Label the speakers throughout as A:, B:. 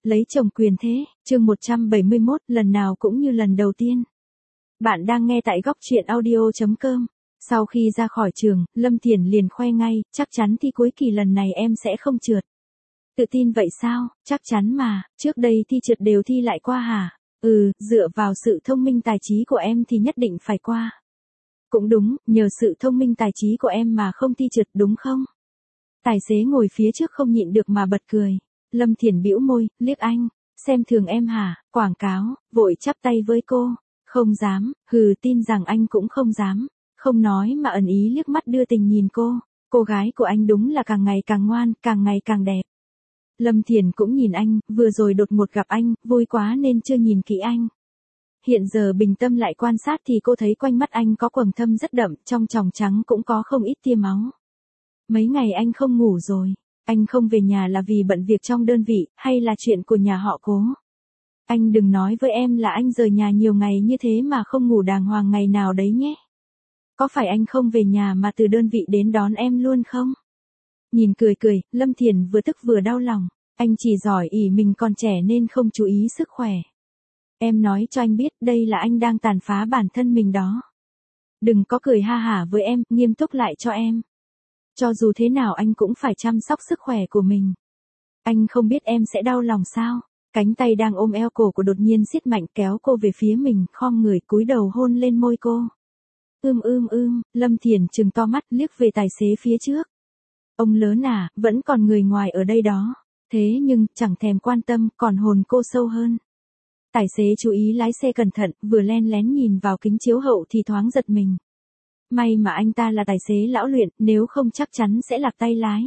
A: lấy chồng quyền thế, chương 171, lần nào cũng như lần đầu tiên. Bạn đang nghe tại góc truyện audio.com. Sau khi ra khỏi trường, Lâm Thiển liền khoe ngay, chắc chắn thi cuối kỳ lần này em sẽ không trượt. Tự tin vậy sao, chắc chắn mà, trước đây thi trượt đều thi lại qua hả? Dựa vào sự thông minh tài trí của em thì nhất định phải qua. Cũng đúng, nhờ sự thông minh tài trí của em mà không thi trượt đúng không? Tài xế ngồi phía trước không nhịn được mà bật cười. Lâm Thiển bĩu môi, liếc anh, xem thường em hả, quảng cáo, vội chắp tay với cô. Không dám, tin rằng anh cũng không dám. Không nói mà ẩn ý liếc mắt đưa tình nhìn cô gái của anh đúng là càng ngày càng ngoan, càng ngày càng đẹp. Lâm Thiển cũng nhìn anh, vừa rồi đột ngột gặp anh, vui quá nên chưa nhìn kỹ anh. Hiện giờ bình tâm lại quan sát thì cô thấy quanh mắt anh có quầng thâm rất đậm, trong tròng trắng cũng có không ít tia máu. Mấy ngày anh không ngủ rồi, anh không về nhà là vì bận việc trong đơn vị, hay là chuyện của nhà họ Cố? Anh đừng nói với em là anh rời nhà nhiều ngày như thế mà không ngủ đàng hoàng ngày nào đấy nhé. Có phải anh không về nhà mà từ đơn vị đến đón em luôn không? Nhìn cười, Lâm Thiển vừa tức vừa đau lòng. Anh chỉ giỏi ỷ mình còn trẻ nên không chú ý sức khỏe. Em nói cho anh biết đây là anh đang tàn phá bản thân mình đó. Đừng có cười ha hả với em, nghiêm túc lại cho em. Cho dù thế nào anh cũng phải chăm sóc sức khỏe của mình. Anh không biết em sẽ đau lòng sao? Cánh tay đang ôm eo cổ của đột nhiên siết mạnh kéo cô về phía mình, khom người cúi đầu hôn lên môi cô. Lâm Thiển trừng to mắt liếc về tài xế phía trước. Ông lớn à, vẫn còn người ngoài ở đây đó. Thế nhưng, chẳng thèm quan tâm, còn hồn cô sâu hơn. Tài xế chú ý lái xe cẩn thận, vừa len lén nhìn vào kính chiếu hậu thì thoáng giật mình. May mà anh ta là tài xế lão luyện, nếu không chắc chắn sẽ lạc tay lái.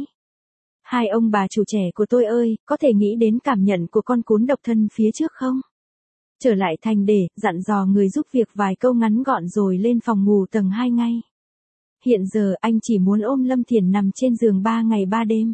A: Hai ông bà chủ trẻ của tôi ơi, có thể nghĩ đến cảm nhận của con cún độc thân phía trước không? Trở lại thành để, dặn dò người giúp việc vài câu ngắn gọn rồi lên phòng ngủ tầng 2 ngay. Hiện giờ anh chỉ muốn ôm Lâm Thiển nằm trên giường 3 ngày 3 đêm.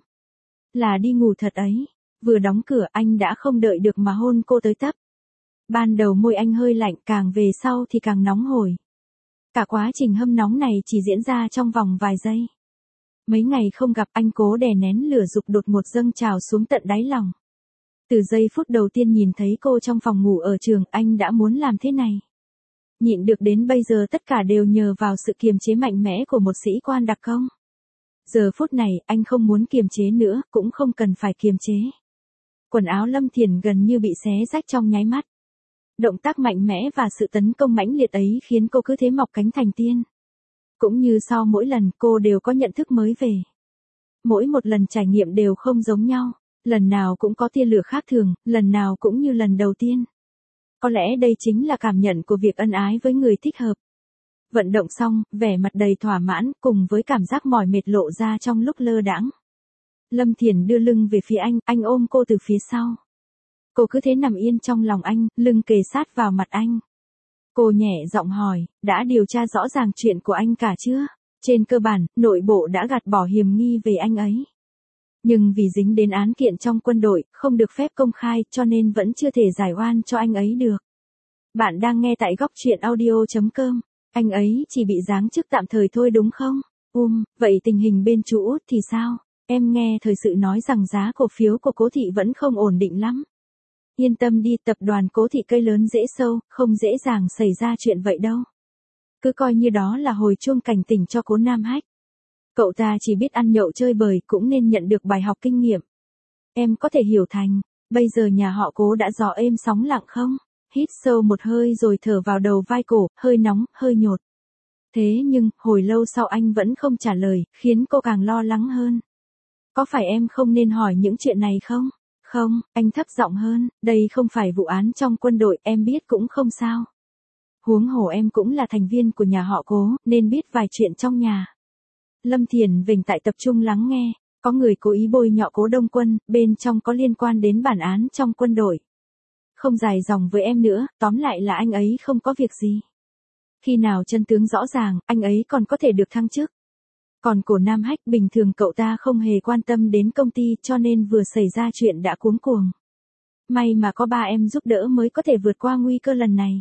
A: Là đi ngủ thật ấy. Vừa đóng cửa anh đã không đợi được mà hôn cô tới tấp. Ban đầu môi anh hơi lạnh, càng về sau thì càng nóng hổi. Cả quá trình hâm nóng này chỉ diễn ra trong vòng vài giây. Mấy ngày không gặp anh cố đè nén lửa dục đột ngột dâng trào xuống tận đáy lòng. Từ giây phút đầu tiên nhìn thấy cô trong phòng ngủ ở trường anh đã muốn làm thế này. Nhịn được đến bây giờ tất cả đều nhờ vào sự kiềm chế mạnh mẽ của một sĩ quan đặc công. Giờ phút này anh không muốn kiềm chế nữa, cũng không cần phải kiềm chế. Quần áo Lâm Thiển gần như bị xé rách trong nháy mắt. Động tác mạnh mẽ và sự tấn công mãnh liệt ấy khiến cô cứ thế mọc cánh thành tiên. Cũng như sau mỗi lần cô đều có nhận thức mới về. Mỗi một lần trải nghiệm đều không giống nhau, lần nào cũng có tia lửa khác thường, lần nào cũng như lần đầu tiên. Có lẽ đây chính là cảm nhận của việc ân ái với người thích hợp. Vận động xong, vẻ mặt đầy thỏa mãn cùng với cảm giác mỏi mệt lộ ra trong lúc lơ đãng. Lâm Thiển đưa lưng về phía anh ôm cô từ phía sau. Cô cứ thế nằm yên trong lòng anh, lưng kề sát vào mặt anh. Cô nhẹ giọng hỏi, đã điều tra rõ ràng chuyện của anh cả chưa? Trên cơ bản, nội bộ đã gạt bỏ hiềm nghi về anh ấy. Nhưng vì dính đến án kiện trong quân đội, không được phép công khai cho nên vẫn chưa thể giải oan cho anh ấy được. Bạn đang nghe tại góc truyện audio.com. Anh ấy chỉ bị giáng chức tạm thời thôi đúng không? Vậy tình hình bên chú Út thì sao? Em nghe thời sự nói rằng giá cổ phiếu của Cố Thị vẫn không ổn định lắm. Yên tâm đi, tập đoàn Cố Thị cây lớn dễ sâu, không dễ dàng xảy ra chuyện vậy đâu. Cứ coi như đó là hồi chuông cảnh tỉnh cho Cố Nam Hách. Cậu ta chỉ biết ăn nhậu chơi bời cũng nên nhận được bài học kinh nghiệm. Em có thể hiểu thành, bây giờ nhà họ Cố đã gió êm sóng lặng không? Hít sâu một hơi rồi thở vào đầu vai cổ, hơi nóng, hơi nhột. Thế nhưng, hồi lâu sau anh vẫn không trả lời, khiến cô càng lo lắng hơn. Có phải em không nên hỏi những chuyện này không? Không, anh thấp giọng hơn, đây không phải vụ án trong quân đội, em biết cũng không sao. Huống hồ em cũng là thành viên của nhà họ Cố, nên biết vài chuyện trong nhà. Lâm Thiển vểnh tai tập trung lắng nghe, có người cố ý bôi nhọ Cố Đông Quân, bên trong có liên quan đến bản án trong quân đội. Không dài dòng với em nữa, tóm lại là anh ấy không có việc gì. Khi nào chân tướng rõ ràng, anh ấy còn có thể được thăng chức. Còn Cố Nam Hách bình thường cậu ta không hề quan tâm đến công ty cho nên vừa xảy ra chuyện đã cuống cuồng. May mà có ba em giúp đỡ mới có thể vượt qua nguy cơ lần này.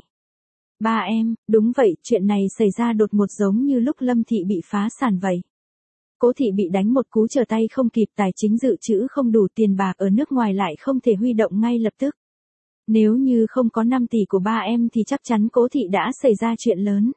A: Ba em, đúng vậy, chuyện này xảy ra đột ngột giống như lúc Lâm Thị bị phá sản vậy. Cố Thị bị đánh một cú trở tay không kịp, tài chính dự trữ không đủ, tiền bạc ở nước ngoài lại không thể huy động ngay lập tức. Nếu như không có 5 tỷ của ba em thì chắc chắn Cố Thị đã xảy ra chuyện lớn.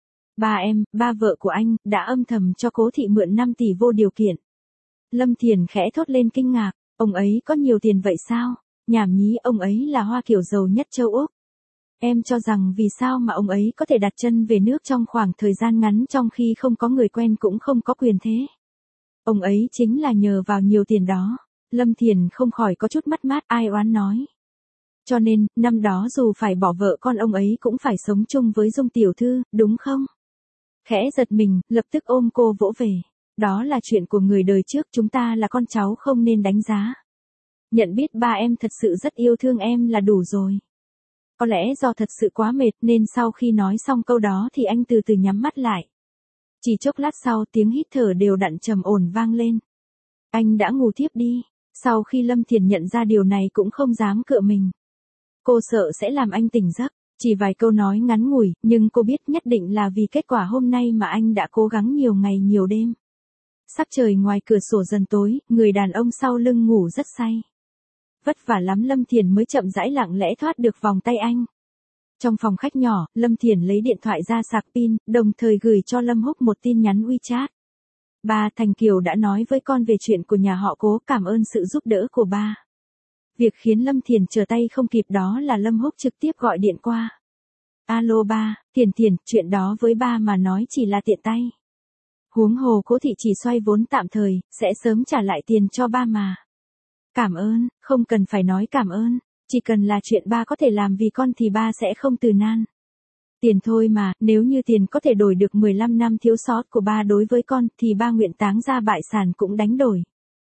A: Ba em, ba vợ của anh, đã âm thầm cho Cố Thị mượn 5 tỷ vô điều kiện. Lâm Thiền khẽ thốt lên kinh ngạc, ông ấy có nhiều tiền vậy sao? Nhảm nhí, ông ấy là Hoa Kiều giàu nhất châu Úc. Em cho rằng vì sao mà ông ấy có thể đặt chân về nước trong khoảng thời gian ngắn trong khi không có người quen cũng không có quyền thế. Ông ấy chính là nhờ vào nhiều tiền đó. Lâm Thiền không khỏi có chút mất mát, ai oán nói. Cho nên, năm đó dù phải bỏ vợ con ông ấy cũng phải sống chung với Dung tiểu thư, đúng không? Khẽ giật mình, lập tức ôm cô vỗ về. Đó là chuyện của người đời trước, chúng ta là con cháu không nên đánh giá. Nhận biết ba em thật sự rất yêu thương em là đủ rồi. Có lẽ do thật sự quá mệt nên sau khi nói xong câu đó thì anh từ từ nhắm mắt lại. Chỉ chốc lát sau tiếng hít thở đều đặn trầm ổn vang lên. Anh đã ngủ thiếp đi. Sau khi Lâm Thiền nhận ra điều này cũng không dám cựa mình. Cô sợ sẽ làm anh tỉnh giấc. Chỉ vài câu nói ngắn ngủi, nhưng cô biết nhất định là vì kết quả hôm nay mà anh đã cố gắng nhiều ngày nhiều đêm. Sắc trời ngoài cửa sổ dần tối, người đàn ông sau lưng ngủ rất say. Vất vả lắm Lâm Thiền mới chậm rãi lặng lẽ thoát được vòng tay anh. Trong phòng khách nhỏ, Lâm Thiền lấy điện thoại ra sạc pin, đồng thời gửi cho Lâm Húc một tin nhắn WeChat. Ba, Thành Kiều đã nói với con về chuyện của nhà họ Cố, cảm ơn sự giúp đỡ của ba. Việc khiến Lâm Thiền trở tay không kịp đó là Lâm Húc trực tiếp gọi điện qua. Alo ba, Thiền, chuyện đó với ba mà nói chỉ là tiện tay. Huống hồ Cố Thị chỉ xoay vốn tạm thời, sẽ sớm trả lại tiền cho ba mà. Cảm ơn, không cần phải nói cảm ơn, chỉ cần là chuyện ba có thể làm vì con thì ba sẽ không từ nan. Tiền thôi mà, nếu như tiền có thể đổi được 15 năm thiếu sót của ba đối với con thì ba nguyện táng ra bại sản cũng đánh đổi.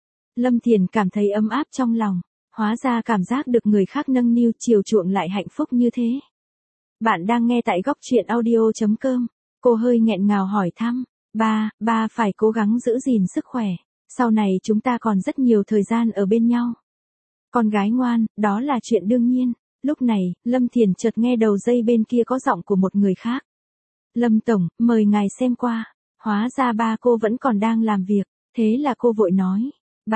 A: Lâm Thiền cảm thấy ấm áp trong lòng, hóa ra cảm giác được người khác nâng niu chiều chuộng lại hạnh phúc như thế. Bạn đang nghe tại Góc Truyện Audio.com. Cô hơi nghẹn ngào hỏi thăm, ba phải cố gắng giữ gìn sức khỏe, sau này chúng ta còn rất nhiều thời gian ở bên nhau. Con gái ngoan, đó là chuyện đương nhiên. Lúc này, Lâm Thiền chợt nghe đầu dây bên kia có giọng của một người khác. Lâm Tổng, mời ngài xem qua. Hóa ra ba cô vẫn còn đang làm việc, thế là cô vội nói.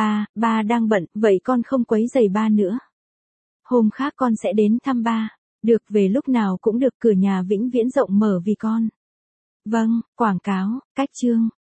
A: Ba đang bận, vậy con không quấy rầy ba nữa. Hôm khác con sẽ đến thăm ba. Được, về lúc nào cũng được, cửa nhà vĩnh viễn rộng mở vì con. Vâng, quảng cáo, cách chương.